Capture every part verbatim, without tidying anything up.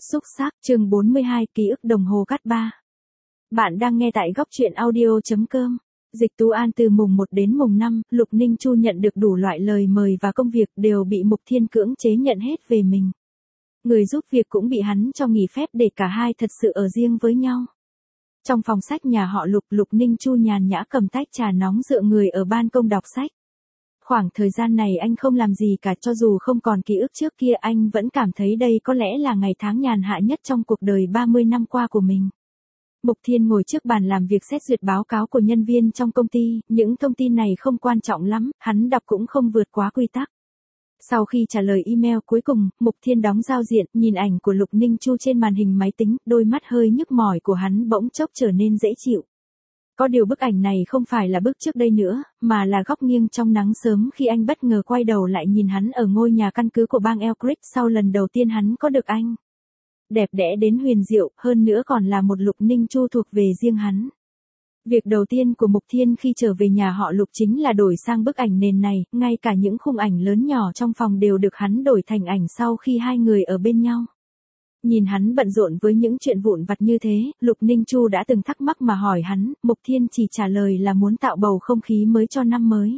Xúc xác chương bốn mươi hai ký ức đồng hồ cát ba. Bạn đang nghe tại góc truyện audio.com. Dịch Tú An từ mùng một đến mùng năm, Lục Ninh Chu nhận được đủ loại lời mời và công việc đều bị Mục Thiên cưỡng chế nhận hết về mình. Người giúp việc cũng bị hắn cho nghỉ phép để cả hai thật sự ở riêng với nhau. Trong phòng sách nhà họ Lục, Lục Ninh Chu nhàn nhã cầm tách trà nóng dựa người ở ban công đọc sách. Khoảng thời gian này anh không làm gì cả, cho dù không còn ký ức trước kia anh vẫn cảm thấy đây có lẽ là ngày tháng nhàn hạ nhất trong cuộc đời ba mươi năm qua của mình. Mục Thiên ngồi trước bàn làm việc xét duyệt báo cáo của nhân viên trong công ty, những thông tin này không quan trọng lắm, hắn đọc cũng không vượt quá quy tắc. Sau khi trả lời email cuối cùng, Mục Thiên đóng giao diện, nhìn ảnh của Lục Ninh Chu trên màn hình máy tính, đôi mắt hơi nhức mỏi của hắn bỗng chốc trở nên dễ chịu. Có điều bức ảnh này không phải là bức trước đây nữa, mà là góc nghiêng trong nắng sớm khi anh bất ngờ quay đầu lại nhìn hắn ở ngôi nhà căn cứ của bang Elcric sau lần đầu tiên hắn có được anh. Đẹp đẽ đến huyền diệu, hơn nữa còn là một Lục Ninh Chu thuộc về riêng hắn. Việc đầu tiên của Mục Thiên khi trở về nhà họ Lục chính là đổi sang bức ảnh nền này, ngay cả những khung ảnh lớn nhỏ trong phòng đều được hắn đổi thành ảnh sau khi hai người ở bên nhau. Nhìn hắn bận rộn với những chuyện vụn vặt như thế, Lục Ninh Chu đã từng thắc mắc mà hỏi hắn, Mục Thiên chỉ trả lời là muốn tạo bầu không khí mới cho năm mới.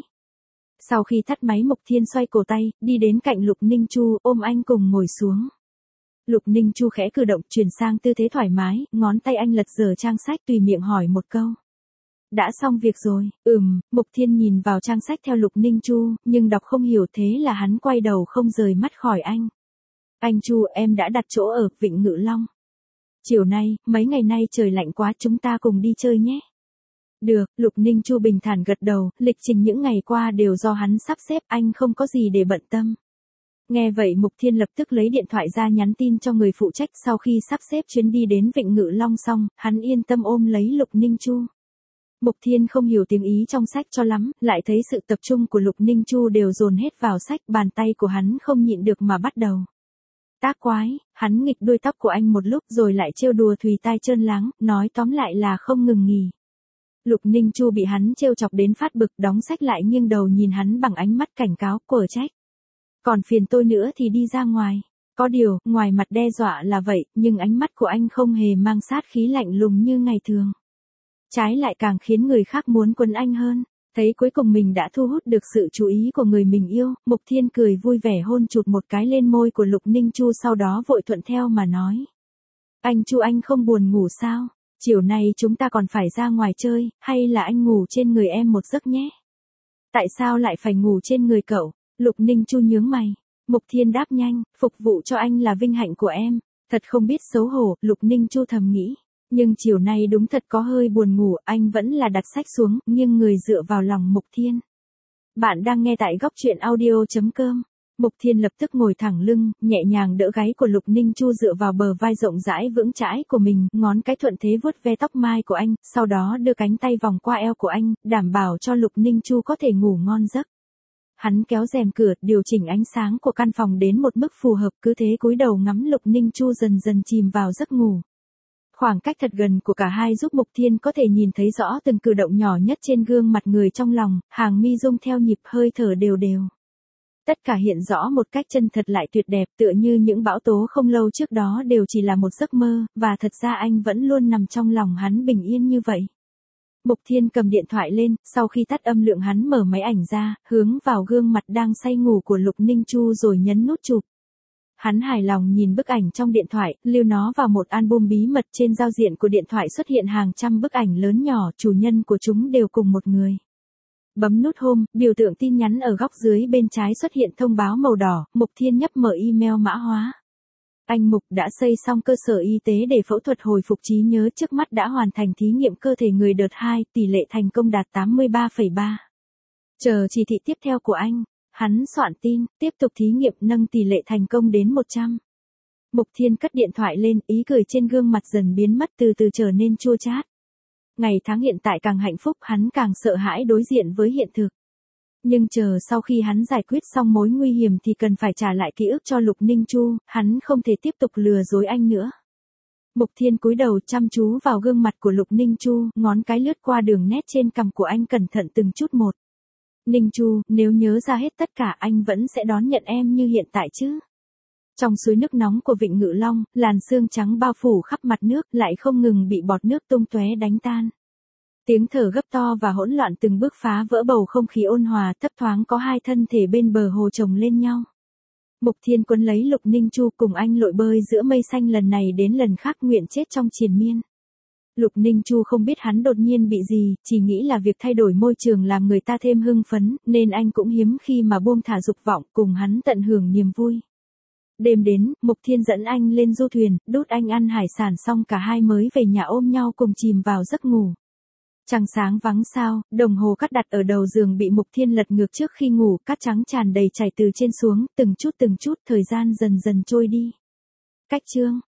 Sau khi tắt máy, Mục Thiên xoay cổ tay, đi đến cạnh Lục Ninh Chu, ôm anh cùng ngồi xuống. Lục Ninh Chu khẽ cử động, chuyển sang tư thế thoải mái, ngón tay anh lật dở trang sách, tùy miệng hỏi một câu. Đã xong việc rồi? Ừm, Mục Thiên nhìn vào trang sách theo Lục Ninh Chu, nhưng đọc không hiểu, thế là hắn quay đầu không rời mắt khỏi anh. Anh Chu, em đã đặt chỗ ở Vịnh Ngự Long. Chiều nay, mấy ngày nay trời lạnh quá, chúng ta cùng đi chơi nhé. Được, Lục Ninh Chu bình thản gật đầu, lịch trình những ngày qua đều do hắn sắp xếp, anh không có gì để bận tâm. Nghe vậy Mục Thiên lập tức lấy điện thoại ra nhắn tin cho người phụ trách. Sau khi sắp xếp chuyến đi đến Vịnh Ngự Long xong, hắn yên tâm ôm lấy Lục Ninh Chu. Mục Thiên không hiểu tiếng Ý trong sách cho lắm, lại thấy sự tập trung của Lục Ninh Chu đều dồn hết vào sách, bàn tay của hắn không nhịn được mà bắt đầu. Tác quái, hắn nghịch đuôi tóc của anh một lúc rồi lại trêu đùa thùy tai trơn láng, nói tóm lại là không ngừng nghỉ. Lục Ninh Chu bị hắn trêu chọc đến phát bực, đóng sách lại nghiêng đầu nhìn hắn bằng ánh mắt cảnh cáo, quở trách. Còn phiền tôi nữa thì đi ra ngoài. Có điều, ngoài mặt đe dọa là vậy, nhưng ánh mắt của anh không hề mang sát khí lạnh lùng như ngày thường. Trái lại càng khiến người khác muốn quấn anh hơn. Thấy cuối cùng mình đã thu hút được sự chú ý của người mình yêu, Mục Thiên cười vui vẻ hôn chụt một cái lên môi của Lục Ninh Chu, sau đó vội thuận theo mà nói. Anh Chu, anh không buồn ngủ sao? Chiều nay chúng ta còn phải ra ngoài chơi, hay là anh ngủ trên người em một giấc nhé? Tại sao lại phải ngủ trên người cậu? Lục Ninh Chu nhướng mày. Mục Thiên đáp nhanh, phục vụ cho anh là vinh hạnh của em. Thật không biết xấu hổ, Lục Ninh Chu thầm nghĩ. Nhưng chiều nay đúng thật có hơi buồn ngủ, anh vẫn là đặt sách xuống, nghiêng người dựa vào lòng Mục Thiên. Bạn đang nghe tại góc truyện audio.com. Mục Thiên lập tức ngồi thẳng lưng, nhẹ nhàng đỡ gáy của Lục Ninh Chu dựa vào bờ vai rộng rãi vững chãi của mình, ngón cái thuận thế vuốt ve tóc mai của anh, sau đó đưa cánh tay vòng qua eo của anh, đảm bảo cho Lục Ninh Chu có thể ngủ ngon giấc. Hắn kéo rèm cửa, điều chỉnh ánh sáng của căn phòng đến một mức phù hợp, cứ thế cúi đầu ngắm Lục Ninh Chu dần dần chìm vào giấc ngủ. Khoảng cách thật gần của cả hai giúp Mục Thiên có thể nhìn thấy rõ từng cử động nhỏ nhất trên gương mặt người trong lòng, hàng mi rung theo nhịp, hơi thở đều đều. Tất cả hiện rõ một cách chân thật lại tuyệt đẹp, tựa như những bão tố không lâu trước đó đều chỉ là một giấc mơ, và thật ra anh vẫn luôn nằm trong lòng hắn bình yên như vậy. Mục Thiên cầm điện thoại lên, sau khi tắt âm lượng hắn mở máy ảnh ra, hướng vào gương mặt đang say ngủ của Lục Ninh Chu rồi nhấn nút chụp. Hắn hài lòng nhìn bức ảnh trong điện thoại, lưu nó vào một album bí mật. Trên giao diện của điện thoại xuất hiện hàng trăm bức ảnh lớn nhỏ, chủ nhân của chúng đều cùng một người. Bấm nút Home, biểu tượng tin nhắn ở góc dưới bên trái xuất hiện thông báo màu đỏ, Mục Thiên nhấp mở email mã hóa. Anh Mục đã xây xong cơ sở y tế để phẫu thuật hồi phục trí nhớ, trước mắt đã hoàn thành thí nghiệm cơ thể người đợt hai, tỷ lệ thành công đạt tám mươi ba phẩy ba. Chờ chỉ thị tiếp theo của anh. Hắn soạn tin, tiếp tục thí nghiệm, nâng tỷ lệ thành công đến một trăm. Mục Thiên cất điện thoại lên, ý cười trên gương mặt dần biến mất, từ từ trở nên chua chát. Ngày tháng hiện tại càng hạnh phúc, hắn càng sợ hãi đối diện với hiện thực. Nhưng chờ sau khi hắn giải quyết xong mối nguy hiểm thì cần phải trả lại ký ức cho Lục Ninh Chu, hắn không thể tiếp tục lừa dối anh nữa. Mục Thiên cúi đầu chăm chú vào gương mặt của Lục Ninh Chu, ngón cái lướt qua đường nét trên cằm của anh cẩn thận từng chút một. Ninh Chu, nếu nhớ ra hết tất cả anh vẫn sẽ đón nhận em như hiện tại chứ? Trong suối nước nóng của Vịnh Ngự Long, làn sương trắng bao phủ khắp mặt nước lại không ngừng bị bọt nước tung tóe đánh tan. Tiếng thở gấp to và hỗn loạn từng bước phá vỡ bầu không khí ôn hòa, thấp thoáng có hai thân thể bên bờ hồ chồng lên nhau. Mục Thiên quấn lấy Lục Ninh Chu cùng anh lội bơi giữa mây xanh lần này đến lần khác nguyện chết trong triền miên. Lục Ninh Chu không biết hắn đột nhiên bị gì, chỉ nghĩ là việc thay đổi môi trường làm người ta thêm hưng phấn, nên anh cũng hiếm khi mà buông thả dục vọng cùng hắn tận hưởng niềm vui. Đêm đến, Mục Thiên dẫn anh lên du thuyền, đút anh ăn hải sản xong cả hai mới về nhà ôm nhau cùng chìm vào giấc ngủ. Trăng sáng vắng sao, đồng hồ cát đặt ở đầu giường bị Mục Thiên lật ngược trước khi ngủ, cát trắng tràn đầy chảy từ trên xuống, từng chút từng chút thời gian dần dần trôi đi. Cách chương